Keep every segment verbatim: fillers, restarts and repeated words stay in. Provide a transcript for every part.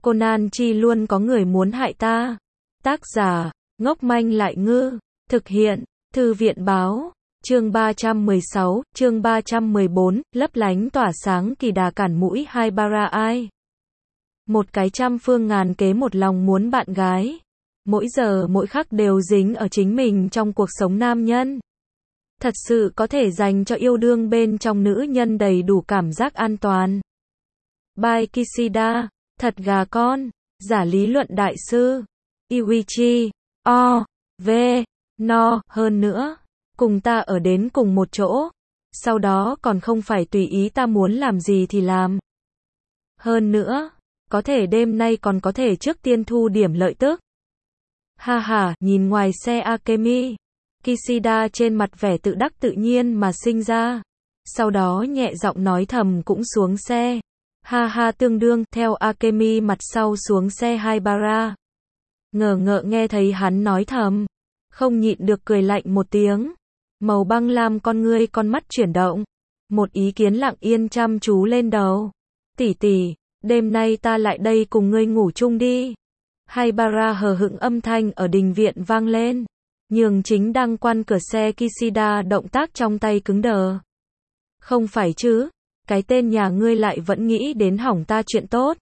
Conan chi luôn có người muốn hại ta. Tác giả, ngốc manh lại ngư. Thực hiện, Thư viện báo. Chương ba trăm mười sáu, chương ba trăm mười bốn, lấp lánh tỏa sáng kỳ đà cản mũi hai bara ai. Một cái trăm phương ngàn kế một lòng muốn bạn gái. Mỗi giờ mỗi khắc đều dính ở chính mình trong cuộc sống nam nhân. Thật sự có thể dành cho yêu đương bên trong nữ nhân đầy đủ cảm giác an toàn. By Kishida, thật gà con, giả lý luận đại sư. Iwichi, O, V, No, hơn nữa. Cùng ta ở đến cùng một chỗ. Sau đó còn không phải tùy ý ta muốn làm gì thì làm. Hơn nữa, có thể đêm nay còn có thể trước tiên thu điểm lợi tức. Ha ha, nhìn ngoài xe Akemi. Kishida trên mặt vẻ tự đắc tự nhiên mà sinh ra. Sau đó nhẹ giọng nói thầm cũng xuống xe. Ha ha tương đương, theo Akemi mặt sau xuống xe Haibara. Ngờ ngợ nghe thấy hắn nói thầm. Không nhịn được cười lạnh một tiếng. Màu băng lam con ngươi con mắt chuyển động. Một ý kiến lặng yên chăm chú lên đầu. Tỷ tỷ, đêm nay ta lại đây cùng ngươi ngủ chung đi. Haibara hờ hững âm thanh ở đình viện vang lên. Nhường chính đang quan cửa xe Kishida động tác trong tay cứng đờ. Không phải chứ, cái tên nhà ngươi lại vẫn nghĩ đến hỏng ta chuyện tốt.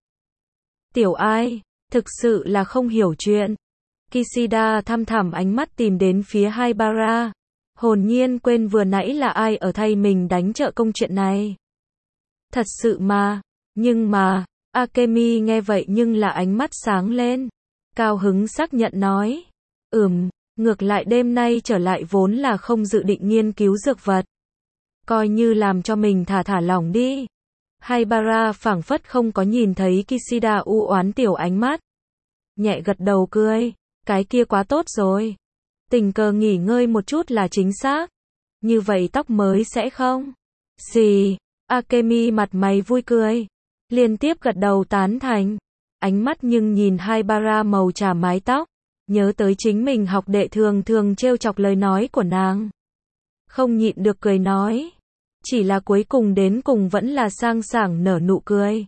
Tiểu ai, thực sự là không hiểu chuyện. Kishida thăm thẳm ánh mắt tìm đến phía Haibara. Hồn nhiên quên vừa nãy là ai ở thay mình đánh trợ công chuyện này. Thật sự mà, nhưng mà, Akemi nghe vậy nhưng là ánh mắt sáng lên. Cao hứng xác nhận nói. Ừm, ngược lại đêm nay trở lại vốn là không dự định nghiên cứu dược vật. Coi như làm cho mình thả thả lỏng đi. Haibara phảng phất không có nhìn thấy Kishida u oán tiểu ánh mắt. Nhẹ gật đầu cười. Cái kia quá tốt rồi. Tình cờ nghỉ ngơi một chút là chính xác. Như vậy tóc mới sẽ không? Gì? Akemi mặt mày vui cười. Liên tiếp gật đầu tán thành. Ánh mắt nhưng nhìn Haibara màu trà mái tóc. Nhớ tới chính mình học đệ thường thường trêu chọc lời nói của nàng. Không nhịn được cười nói. Chỉ là cuối cùng đến cùng vẫn là sang sảng nở nụ cười.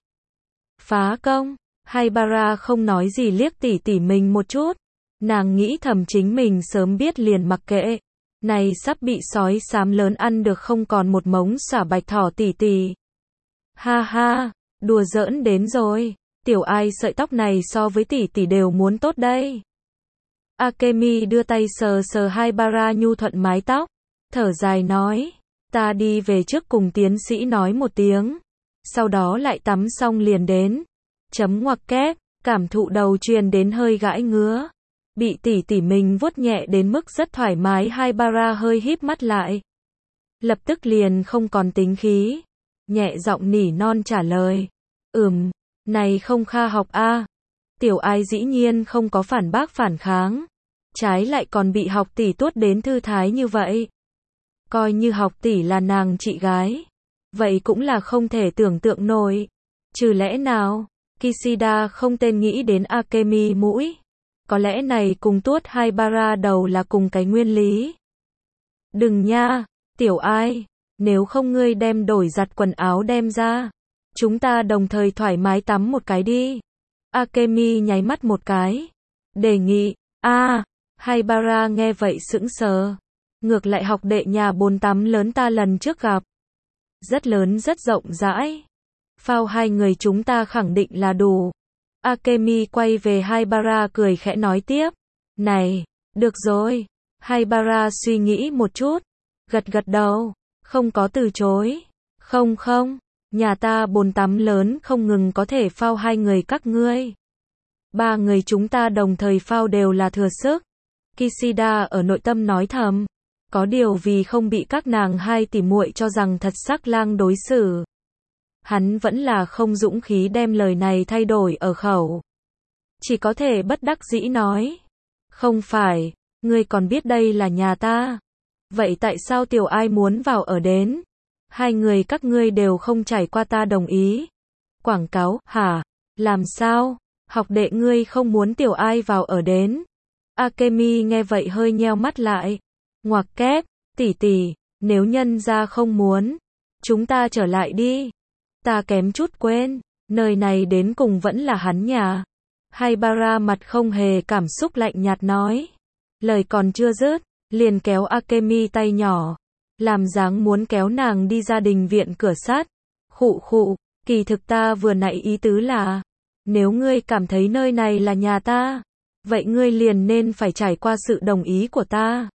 Phá công. Haibara không nói gì liếc tỉ tỉ mình một chút. Nàng nghĩ thầm chính mình sớm biết liền mặc kệ. Này sắp bị sói xám lớn ăn được không còn một mống xả bạch thỏ tỉ tỉ. Ha ha, đùa giỡn đến rồi. Tiểu ai sợi tóc này so với tỉ tỉ đều muốn tốt đây. Akemi đưa tay sờ sờ Haibara nhu thuận mái tóc. Thở dài nói. Ta đi về trước cùng tiến sĩ nói một tiếng. Sau đó lại tắm xong liền đến. Chấm ngoặc kép, cảm thụ đầu truyền đến hơi gãi ngứa. Bị tỉ tỉ mình vuốt nhẹ đến mức rất thoải mái Haibara hơi híp mắt lại. Lập tức liền không còn tính khí. Nhẹ giọng nỉ non trả lời. Ừm, này không kha học a. Tiểu ai dĩ nhiên không có phản bác phản kháng. Trái lại còn bị học tỷ tuốt đến thư thái như vậy. Coi như học tỷ là nàng chị gái. Vậy cũng là không thể tưởng tượng nổi. Trừ lẽ nào, Kishida không tên nghĩ đến Akemi mũi. Có lẽ này cùng tuốt Haibara đầu là cùng cái nguyên lý. Đừng nha, tiểu ai, nếu không ngươi đem đổi giặt quần áo đem ra. Chúng ta đồng thời thoải mái tắm một cái đi. Akemi nháy mắt một cái. Đề nghị, a à, Haibara nghe vậy sững sờ. Ngược lại học đệ nhà bồn tắm lớn ta lần trước gặp. Rất lớn rất rộng rãi. Phao hai người chúng ta khẳng định là đủ. Akemi quay về Haibara cười khẽ nói tiếp. Này, được rồi. Haibara suy nghĩ một chút. Gật gật đầu. Không có từ chối. Không không. Nhà ta bồn tắm lớn không ngừng có thể phao hai người các ngươi. Ba người chúng ta đồng thời phao đều là thừa sức. Kishida ở nội tâm nói thầm. Có điều vì không bị các nàng hai tỉ muội cho rằng thật sắc lang đối xử. Hắn vẫn là không dũng khí đem lời này thay đổi ở khẩu. Chỉ có thể bất đắc dĩ nói. Không phải, ngươi còn biết đây là nhà ta. Vậy tại sao tiểu ai muốn vào ở đến? Hai người các ngươi đều không trải qua ta đồng ý. Quảng cáo, hả? Làm sao? Học đệ ngươi không muốn tiểu ai vào ở đến. Akemi nghe vậy hơi nheo mắt lại. Ngoặc kép, tỷ tỷ, nếu nhân gia không muốn. Chúng ta trở lại đi. Ta kém chút quên. Nơi này đến cùng vẫn là hắn nhà. Haibara mặt không hề cảm xúc lạnh nhạt nói. Lời còn chưa dứt, liền kéo Akemi tay nhỏ, làm dáng muốn kéo nàng đi gia đình viện cửa sát. Khụ khụ, kỳ thực ta vừa nãy ý tứ là, nếu ngươi cảm thấy nơi này là nhà ta, vậy ngươi liền nên phải trải qua sự đồng ý của ta.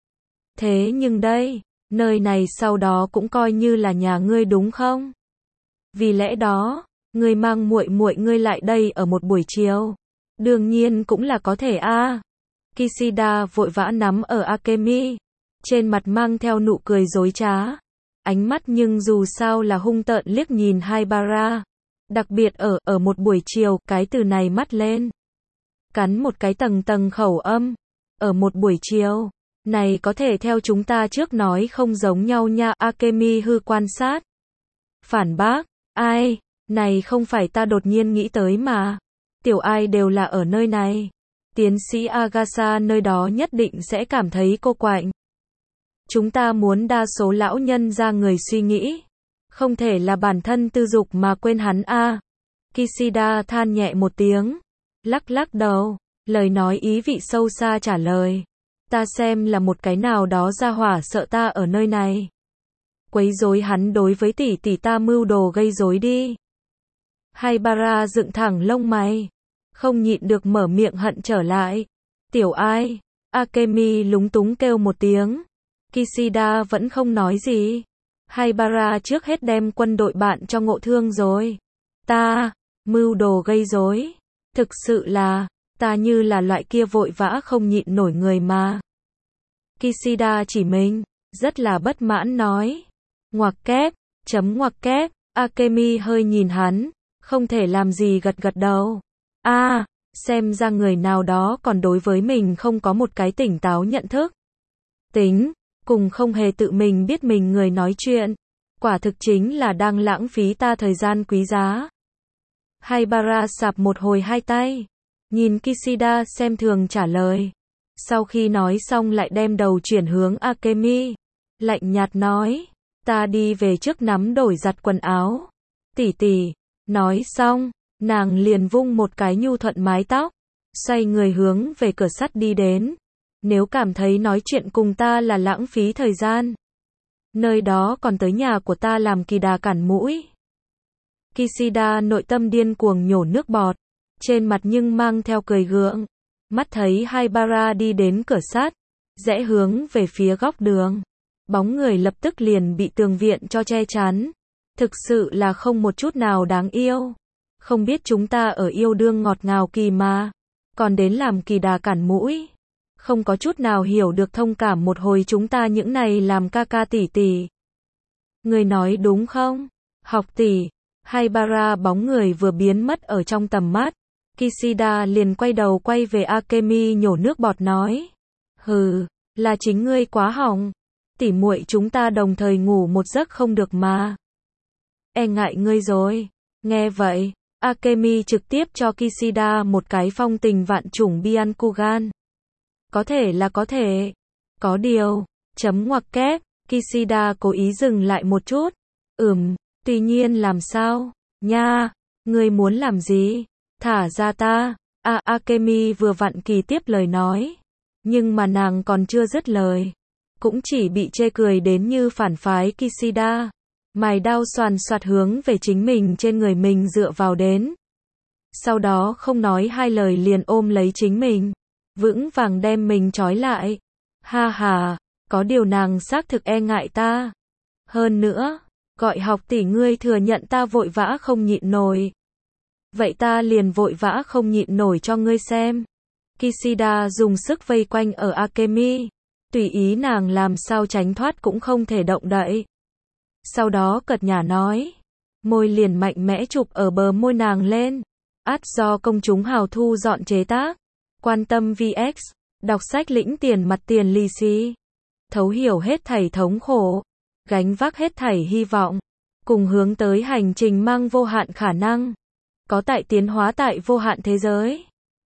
Thế nhưng đây, nơi này sau đó cũng coi như là nhà ngươi đúng không? Vì lẽ đó, ngươi mang muội muội ngươi lại đây ở một buổi chiều, đương nhiên cũng là có thể a. À. Kishida vội vã nắm ở Akemi, trên mặt mang theo nụ cười dối trá, ánh mắt nhưng dù sao là hung tợn liếc nhìn Haibara, đặc biệt ở ở một buổi chiều, cái từ này mắt lên, cắn một cái tầng tầng khẩu âm, ở một buổi chiều, này có thể theo chúng ta trước nói không giống nhau nha. Akemi hư quan sát, phản bác, ai, này không phải ta đột nhiên nghĩ tới mà, tiểu ai đều là ở nơi này. Tiến sĩ Agasa nơi đó nhất định sẽ cảm thấy cô quạnh. Chúng ta muốn đa số lão nhân ra người suy nghĩ. Không thể là bản thân tư dục mà quên hắn a. À. Kishida than nhẹ một tiếng. Lắc lắc đầu. Lời nói ý vị sâu xa trả lời. Ta xem là một cái nào đó ra hỏa sợ ta ở nơi này. Quấy rối hắn đối với tỷ tỷ ta mưu đồ gây rối đi. Haibara dựng thẳng lông mày. Không nhịn được mở miệng hận trở lại. Tiểu ai? Akemi lúng túng kêu một tiếng. Kishida vẫn không nói gì. Haibara trước hết đem quân đội bạn cho ngộ thương rồi. Ta, mưu đồ gây rối. Thực sự là, ta như là loại kia vội vã không nhịn nổi người mà. Kishida chỉ mình, rất là bất mãn nói. Ngoặc kép, chấm ngoặc kép, Akemi hơi nhìn hắn, không thể làm gì gật gật đầu. A, à, xem ra người nào đó còn đối với mình không có một cái tỉnh táo nhận thức. Tính, cùng không hề tự mình biết mình người nói chuyện. Quả thực chính là đang lãng phí ta thời gian quý giá. Haibara sạp một hồi hai tay. Nhìn Kishida xem thường trả lời. Sau khi nói xong lại đem đầu chuyển hướng Akemi. Lạnh nhạt nói. Ta đi về trước nắm đổi giặt quần áo. Tỷ tỷ. Nói xong, nàng liền vung một cái nhu thuận mái tóc. Xoay người hướng về cửa sắt đi đến. Nếu cảm thấy nói chuyện cùng ta là lãng phí thời gian, nơi đó còn tới nhà của ta làm kỳ đà cản mũi. Kishida nội tâm điên cuồng nhổ nước bọt, trên mặt nhưng mang theo cười gượng. Mắt thấy Haibara đi đến cửa sắt, rẽ hướng về phía góc đường. Bóng người lập tức liền bị tường viện cho che chắn. Thực sự là không một chút nào đáng yêu. Không biết chúng ta ở yêu đương ngọt ngào kỳ mà, còn đến làm kỳ đà cản mũi. Không có chút nào hiểu được thông cảm một hồi chúng ta những này làm ca ca tỷ tỷ. Người nói đúng không? Học tỷ. Haibara bóng người vừa biến mất ở trong tầm mắt. Kishida liền quay đầu quay về Akemi nhổ nước bọt nói. Hừ, là chính ngươi quá hỏng. Tỷ muội chúng ta đồng thời ngủ một giấc không được mà. E ngại ngươi rồi. Nghe vậy, Akemi trực tiếp cho Kishida một cái phong tình vạn trùng Byakugan. Có thể là có thể. Có điều, chấm ngoặc kép, Kishida cố ý dừng lại một chút. Ừm, tuy nhiên làm sao? Nha, ngươi muốn làm gì? Thả ra ta. À, Akemi vừa vặn kỳ tiếp lời nói. Nhưng mà nàng còn chưa dứt lời. Cũng chỉ bị chê cười đến như phản phái Kishida. Mài đao xoàn xoạt hướng về chính mình trên người mình dựa vào đến. Sau đó không nói hai lời liền ôm lấy chính mình. Vững vàng đem mình trói lại. Ha ha, có điều nàng xác thực e ngại ta. Hơn nữa, gọi học tỷ ngươi thừa nhận ta vội vã không nhịn nổi. Vậy ta liền vội vã không nhịn nổi cho ngươi xem. Kishida dùng sức vây quanh ở Akemi. Tùy ý nàng làm sao tránh thoát cũng không thể động đậy. Sau đó cợt nhả nói. Môi liền mạnh mẽ chụp ở bờ môi nàng lên. Át do công chúng hào thu dọn chế tác. Quan tâm vê ích, đọc sách lĩnh tiền mặt tiền lì xì. Thấu hiểu hết thảy thống khổ. Gánh vác hết thảy hy vọng. Cùng hướng tới hành trình mang vô hạn khả năng. Có tại tiến hóa tại vô hạn thế giới.